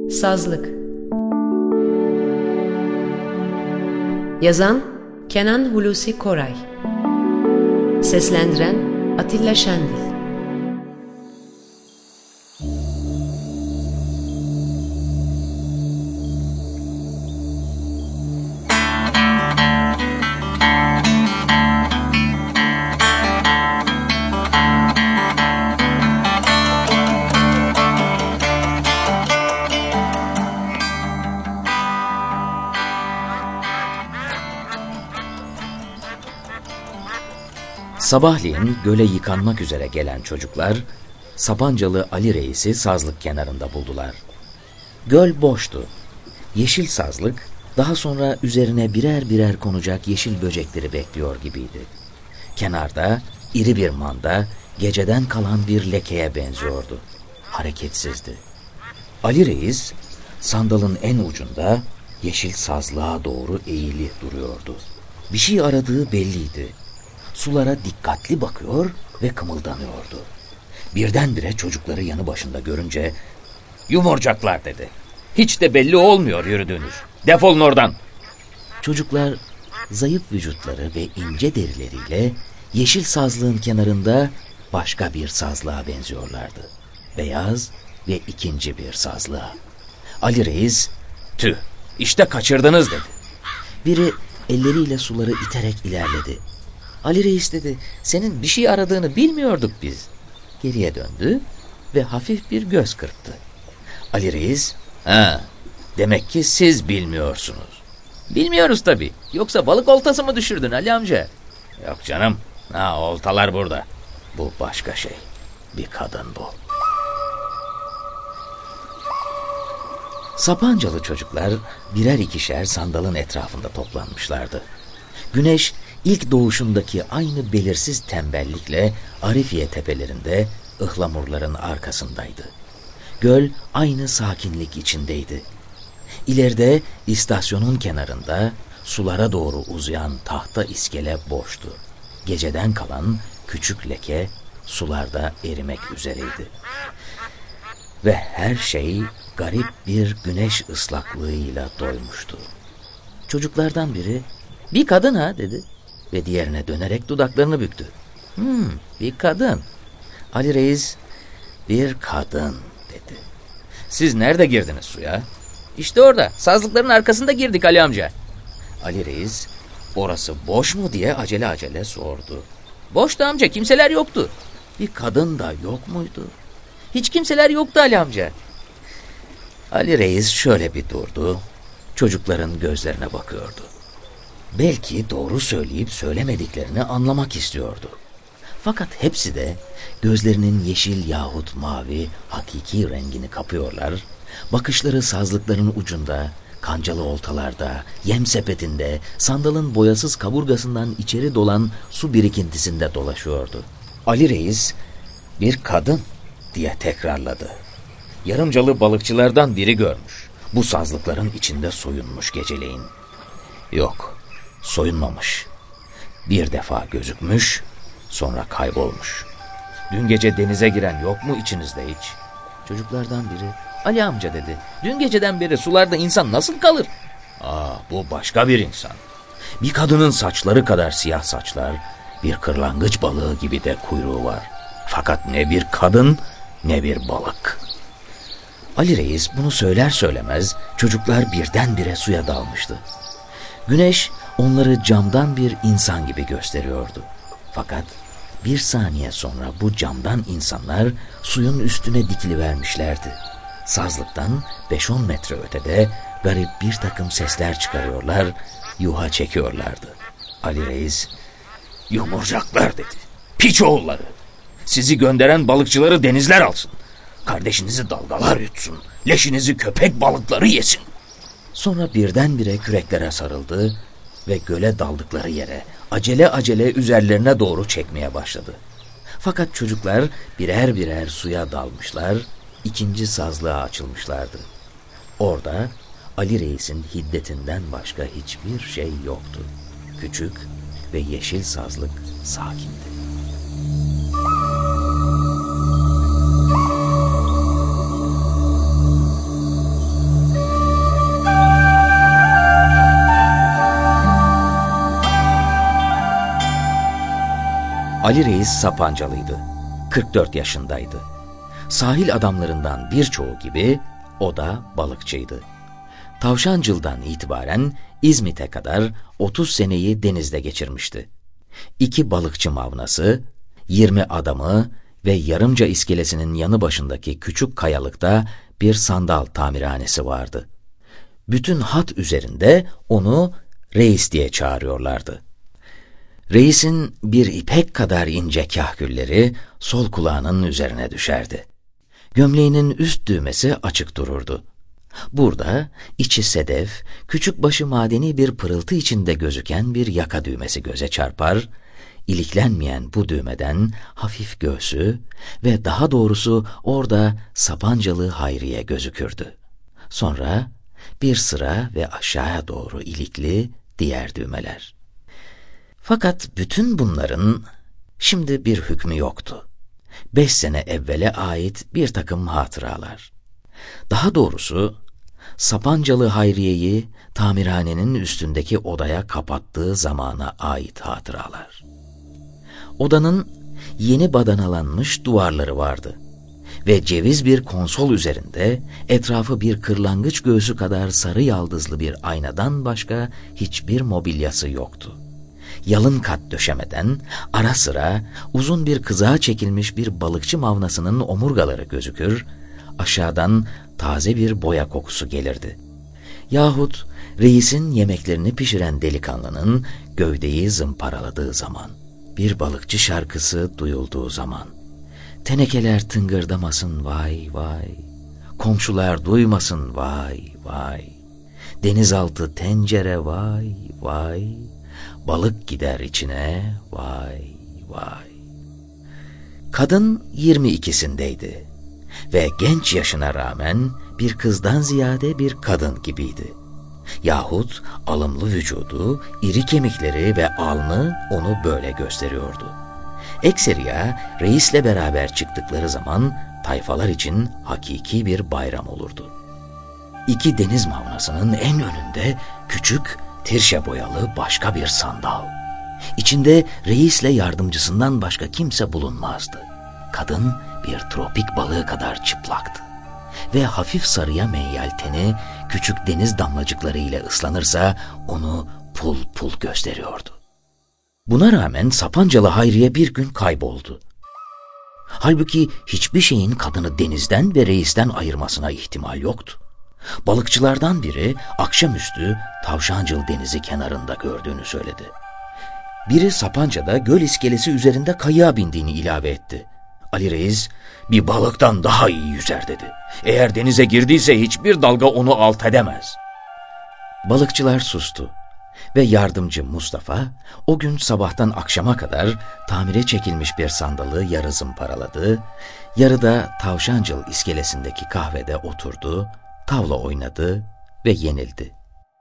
Sazlık. Yazan Kenan Hulusi Koray. Seslendiren Atilla Şendil. Sabahleyin göle yıkanmak üzere gelen çocuklar, Sapancalı Ali Reis'i sazlık kenarında buldular. Göl boştu. Yeşil sazlık, daha sonra üzerine birer birer konacak yeşil böcekleri bekliyor gibiydi. Kenarda iri bir manda, geceden kalan bir lekeye benziyordu. Hareketsizdi. Ali Reis, sandalın en ucunda yeşil sazlığa doğru eğili duruyordu. Bir şey aradığı belliydi. Sulara dikkatli bakıyor ve kımıldanıyordu. Birdenbire çocukları yanı başında görünce "Yumurcaklar" dedi. "Hiç de belli olmuyor yürüdüğünüz. Defolun oradan." Çocuklar zayıf vücutları ve ince derileriyle yeşil sazlığın kenarında başka bir sazlığa benziyorlardı. Beyaz ve ikinci bir sazlığa. Ali Reis, "Tüh, işte kaçırdınız" dedi. Biri elleriyle suları iterek ilerledi. Ali Reis dedi, "Senin bir şey aradığını bilmiyorduk biz." Geriye döndü ve hafif bir göz kırptı. Ali Reis, "Demek ki siz bilmiyorsunuz." "Bilmiyoruz tabii. Yoksa balık oltası mı düşürdün Ali amca?" "Yok canım. Oltalar burada. Bu başka şey. Bir kadın bu." Sapancalı çocuklar birer ikişer sandalın etrafında toplanmışlardı. Güneş ilk doğuşundaki aynı belirsiz tembellikle Arifiye tepelerinde ıhlamurların arkasındaydı. Göl aynı sakinlik içindeydi. İleride istasyonun kenarında sulara doğru uzayan tahta iskele boştu. Geceden kalan küçük leke sularda erimek üzereydi. Ve her şey garip bir güneş ıslaklığıyla doymuştu. Çocuklardan biri, "Bir kadın ha" dedi ve diğerine dönerek dudaklarını büktü. Bir kadın." Ali Reis, "Bir kadın" dedi. "Siz nerede girdiniz suya?" "İşte orada, sazlıkların arkasında girdik Ali amca." Ali Reis, "Orası boş mu?" diye acele acele sordu. "Boştu amca, kimseler yoktu." "Bir kadın da yok muydu?" "Hiç kimseler yoktu Ali amca." Ali Reis şöyle bir durdu, çocukların gözlerine bakıyordu. Belki doğru söyleyip söylemediklerini anlamak istiyordu. Fakat hepsi de gözlerinin yeşil yahut mavi hakiki rengini kapıyorlar, bakışları sazlıkların ucunda, kancalı oltalarda, yem sepetinde, sandalın boyasız kaburgasından içeri dolan su birikintisinde dolaşıyordu. Ali Reis, "Bir kadın" diye tekrarladı. Yarımcalı balıkçılardan biri görmüş. Bu sazlıkların içinde soyunmuş geceleyin. Yok, soyunmamış. Bir defa gözükmüş, sonra kaybolmuş. "Dün gece denize giren yok mu içinizde hiç?" Çocuklardan biri, "Ali amca" dedi, "dün geceden beri sularda insan nasıl kalır?" Bu başka bir insan. Bir kadının saçları kadar siyah saçlar, bir kırlangıç balığı gibi de kuyruğu var. Fakat ne bir kadın ne bir balık." Ali Reis bunu söyler söylemez çocuklar birdenbire suya dalmıştı. Güneş onları camdan bir insan gibi gösteriyordu. Fakat bir saniye sonra bu camdan insanlar suyun üstüne dikilivermişlerdi. Sazlıktan 5-10 metre ötede garip bir takım sesler çıkarıyorlar, yuha çekiyorlardı. Ali Reis, "Yumurcaklar" dedi. "Piç oğulları! Sizi gönderen balıkçıları denizler alsın. Kardeşinizi dalgalar yutsun. Leşinizi köpek balıkları yesin." Sonra birdenbire küreklere sarıldı ve göle daldıkları yere acele acele üzerlerine doğru çekmeye başladı. Fakat çocuklar birer birer suya dalmışlar, ikinci sazlığa açılmışlardı. Orada Ali Reis'in hiddetinden başka hiçbir şey yoktu. Küçük ve yeşil sazlık sakindi. Ali Reis Sapancalıydı. 44 yaşındaydı. Sahil adamlarından birçoğu gibi o da balıkçıydı. Tavşancıl'dan itibaren İzmit'e kadar 30 seneyi denizde geçirmişti. 2 balıkçı mavnası, 20 adamı ve Yarımca iskelesinin yanı başındaki küçük kayalıkta bir sandal tamirhanesi vardı. Bütün hat üzerinde onu reis diye çağırıyorlardı. Reisin bir ipek kadar ince kahkülleri sol kulağının üzerine düşerdi. Gömleğinin üst düğmesi açık dururdu. Burada içi sedef, küçük başı madeni bir pırıltı içinde gözüken bir yaka düğmesi göze çarpar, iliklenmeyen bu düğmeden hafif göğsü ve daha doğrusu orada Sapancalı Hayriye gözükürdü. Sonra bir sıra ve aşağıya doğru ilikli diğer düğmeler. Fakat bütün bunların şimdi bir hükmü yoktu. 5 sene evvele ait bir takım hatıralar. Daha doğrusu Sapancalı Hayriye'yi tamirhanenin üstündeki odaya kapattığı zamana ait hatıralar. Odanın yeni badanalanmış duvarları vardı ve ceviz bir konsol üzerinde etrafı bir kırlangıç göğsü kadar sarı yaldızlı bir aynadan başka hiçbir mobilyası yoktu. Yalın kat döşemeden ara sıra uzun bir kızağa çekilmiş bir balıkçı mavnasının omurgaları gözükür, aşağıdan taze bir boya kokusu gelirdi. Yahut reisin yemeklerini pişiren delikanlının gövdeyi zımparaladığı zaman, bir balıkçı şarkısı duyulduğu zaman, tenekeler tıngırdamasın vay vay, komşular duymasın vay vay, denizaltı tencere vay vay, balık gider içine vay vay. Kadın 22'sindeydi ve genç yaşına rağmen bir kızdan ziyade bir kadın gibiydi. Yahut alımlı vücudu, iri kemikleri ve alnı onu böyle gösteriyordu. Ekseriya reisle beraber çıktıkları zaman tayfalar için hakiki bir bayram olurdu. 2 deniz mavnasının en önünde küçük, tirşe boyalı başka bir sandal. İçinde reisle yardımcısından başka kimse bulunmazdı. Kadın bir tropik balığı kadar çıplaktı ve hafif sarıya meyyal teni küçük deniz damlacıkları ile ıslanırsa onu pul pul gösteriyordu. Buna rağmen Sapancalı Hayriye bir gün kayboldu. Halbuki hiçbir şeyin kadını denizden ve reisten ayırmasına ihtimal yoktu. Balıkçılardan biri akşamüstü Tavşancıl denizi kenarında gördüğünü söyledi. Biri Sapanca'da göl iskelesi üzerinde kayığa bindiğini ilave etti. Ali Reis, bir balıktan daha iyi yüzer dedi. Eğer denize girdiyse hiçbir dalga onu alt edemez. Balıkçılar sustu ve yardımcı Mustafa o gün sabahtan akşama kadar tamire çekilmiş bir sandalı yarı zımparaladı, yarı da Tavşancıl iskelesindeki kahvede oturdu, tavla oynadı ve yenildi.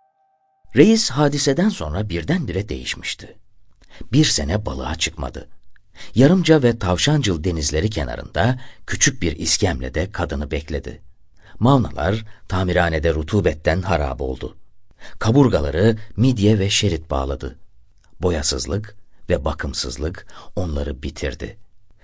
Reis hadiseden sonra birdenbire değişmişti. 1 sene balığa çıkmadı. Yarımca ve Tavşancıl denizleri kenarında küçük bir iskemlede kadını bekledi. Mavnalar tamirhanede rutubetten harap oldu. Kaburgaları midye ve şerit bağladı. Boyasızlık ve bakımsızlık onları bitirdi.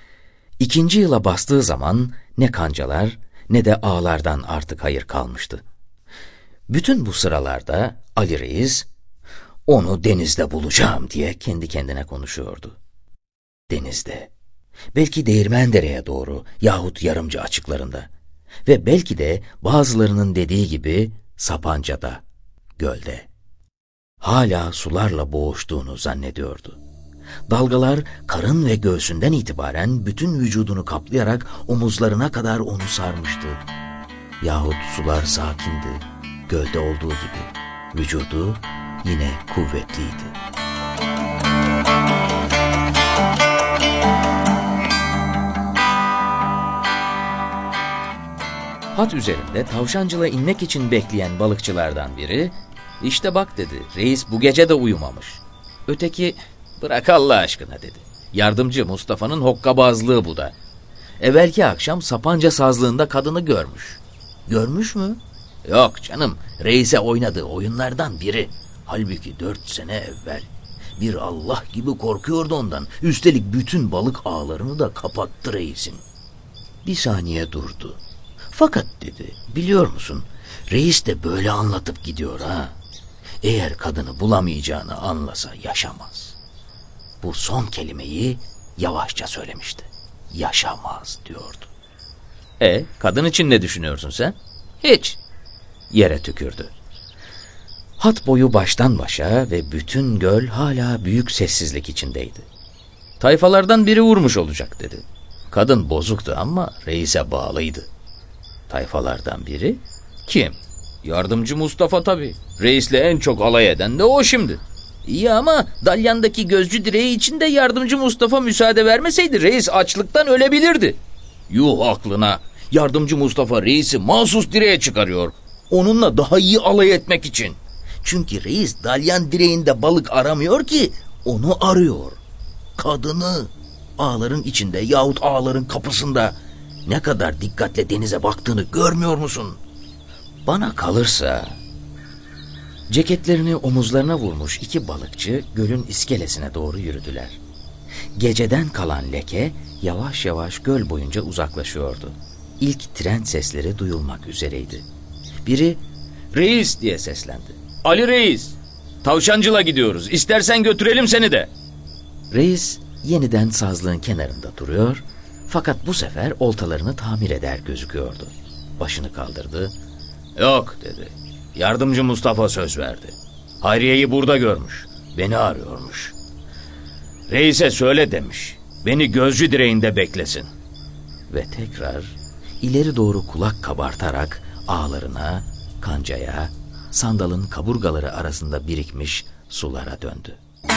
2. yıla bastığı zaman ne kancalar ne de ağlardan artık hayır kalmıştı. Bütün bu sıralarda Ali Reis, onu denizde bulacağım diye kendi kendine konuşuyordu. Denizde, belki Değirmendere'ye doğru yahut Yarımca açıklarında ve belki de bazılarının dediği gibi Sapanca'da, gölde. Hala sularla boğuştuğunu zannediyordu. Dalgalar karın ve göğsünden itibaren bütün vücudunu kaplayarak omuzlarına kadar onu sarmıştı. Yahut sular sakindi, gölde olduğu gibi, vücudu yine kuvvetliydi. Hat üzerinde Tavşancıl'a inmek için bekleyen balıkçılardan biri, "İşte bak," dedi, "reis bu gece de uyumamış." Öteki, "Bırak Allah aşkına," dedi. "Yardımcı Mustafa'nın hokkabazlığı bu da. Evvelki akşam Sapanca sazlığında kadını görmüş." "Görmüş mü?" "Yok canım, reise oynadığı oyunlardan biri. Halbuki 4 sene evvel. Bir Allah gibi korkuyordu ondan. Üstelik bütün balık ağlarını da kapattı reisin. Bir saniye durdu. Fakat dedi, biliyor musun, reis de böyle anlatıp gidiyor ha. Eğer kadını bulamayacağını anlasa yaşamaz. Bu son kelimeyi yavaşça söylemişti. Yaşamaz diyordu. Kadın için ne düşünüyorsun sen? Hiç. Yere tükürdü. Hat boyu baştan başa ve bütün göl hala büyük sessizlik içindeydi. Tayfalardan biri vurmuş olacak dedi. Kadın bozuktu ama reise bağlıydı. Tayfalardan biri? Kim? Yardımcı Mustafa tabii. Reisle en çok alay eden de o şimdi. İyi ama Dalyan'daki gözcü direği için de yardımcı Mustafa müsaade vermeseydi reis açlıktan ölebilirdi. Yuh aklına. Yardımcı Mustafa reisi mahsus direğe çıkarıyor. Onunla daha iyi alay etmek için. Çünkü reis Dalyan direğinde balık aramıyor ki, onu arıyor. Kadını. Ağların içinde yahut ağların kapısında. Ne kadar dikkatle denize baktığını görmüyor musun? Bana kalırsa... Ceketlerini omuzlarına vurmuş iki balıkçı gölün iskelesine doğru yürüdüler. Geceden kalan leke yavaş yavaş göl boyunca uzaklaşıyordu. İlk tren sesleri duyulmak üzereydi. Biri "Reis!" diye seslendi. "Ali Reis! Tavşancıla gidiyoruz. İstersen götürelim seni de." Reis yeniden sazlığın kenarında duruyor, fakat bu sefer oltalarını tamir eder gözüküyordu. Başını kaldırdı. "Yok," dedi. "Yardımcı Mustafa söz verdi. Hayriye'yi burada görmüş. Beni arıyormuş. Reis'e söyle demiş. Beni gözcü direğinde beklesin." Ve tekrar ileri doğru kulak kabartarak ağlarına, kancaya, sandalın kaburgaları arasında birikmiş sulara döndü.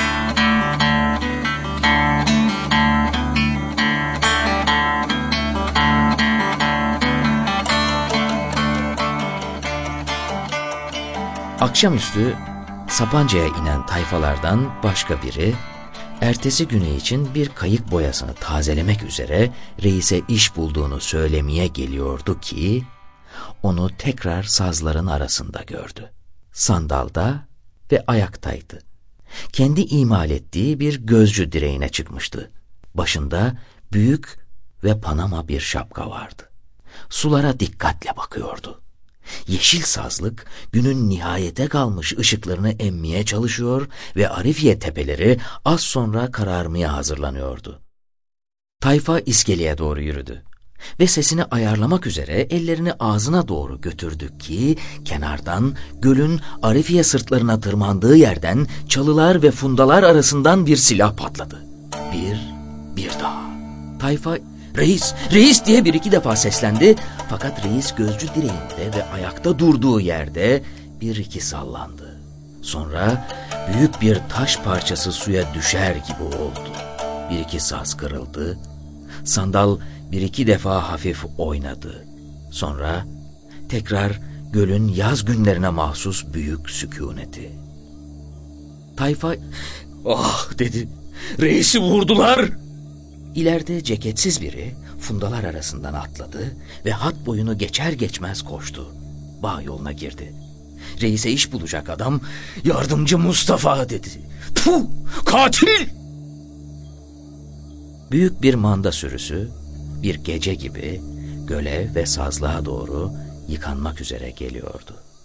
Akşamüstü Sapanca'ya inen tayfalardan başka biri, ertesi güne için bir kayık boyasını tazelemek üzere reise iş bulduğunu söylemeye geliyordu ki, onu tekrar sazların arasında gördü. Sandalda ve ayaktaydı. Kendi imal ettiği bir gözcü direğine çıkmıştı. Başında büyük ve Panama bir şapka vardı. Sulara dikkatle bakıyordu. Yeşil sazlık günün nihayete kalmış ışıklarını emmeye çalışıyor ve Arifiye tepeleri az sonra kararmaya hazırlanıyordu. Tayfa iskeleye doğru yürüdü ve sesini ayarlamak üzere ellerini ağzına doğru götürdü ki kenardan gölün Arifiye sırtlarına tırmandığı yerden çalılar ve fundalar arasından bir silah patladı. Bir daha. Tayfa "Reis, reis!" diye bir iki defa seslendi, fakat reis gözcü direğinde ve ayakta durduğu yerde bir iki sallandı. Sonra büyük bir taş parçası suya düşer gibi oldu. Bir iki saz kırıldı. Sandal bir iki defa hafif oynadı. Sonra tekrar gölün yaz günlerine mahsus büyük sükuneti. Tayfa "Ah!" dedi. "Reisi vurdular!" İleride ceketsiz biri fundalar arasından atladı ve hat boyunu geçer geçmez koştu. Bağ yoluna girdi. Reise iş bulacak adam "Yardımcı Mustafa!" dedi. "Puh! Katil!" Büyük bir manda sürüsü bir gece gibi göle ve sazlığa doğru yıkanmak üzere geliyordu.